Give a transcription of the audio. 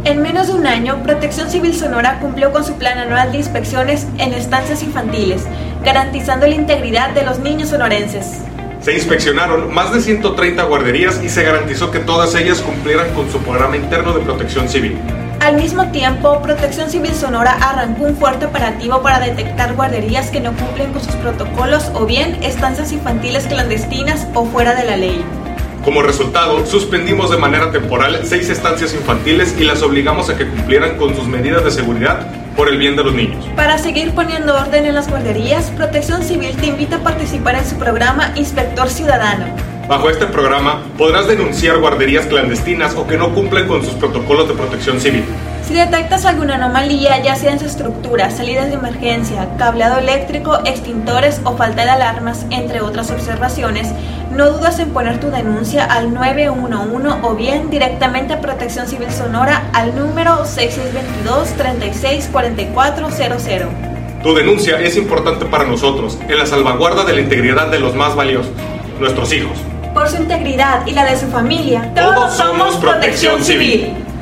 En menos de un año, Protección Civil Sonora cumplió con su plan anual de inspecciones en estancias infantiles, garantizando la integridad de los niños sonorenses. Se inspeccionaron más de 130 guarderías y se garantizó que todas ellas cumplieran con su programa interno de protección civil. Al mismo tiempo, Protección Civil Sonora arrancó un fuerte operativo para detectar guarderías que no cumplen con sus protocolos o bien estancias infantiles clandestinas o fuera de la ley. Como resultado, suspendimos de manera temporal 6 estancias infantiles y las obligamos a que cumplieran con sus medidas de seguridad por el bien de los niños. Para seguir poniendo orden en las guarderías, Protección Civil te invita a participar en su programa Inspector Ciudadano. Bajo este programa podrás denunciar guarderías clandestinas o que no cumplen con sus protocolos de protección civil. Si detectas alguna anomalía, ya sea en su estructura, salidas de emergencia, cableado eléctrico, extintores o falta de alarmas, entre otras observaciones, no dudes en poner tu denuncia al 911 o bien directamente a Protección Civil Sonora al número 6622-364400. Tu denuncia es importante para nosotros en la salvaguarda de la integridad de los más valiosos, nuestros hijos. Por su integridad y la de su familia, Todos somos Protección Civil.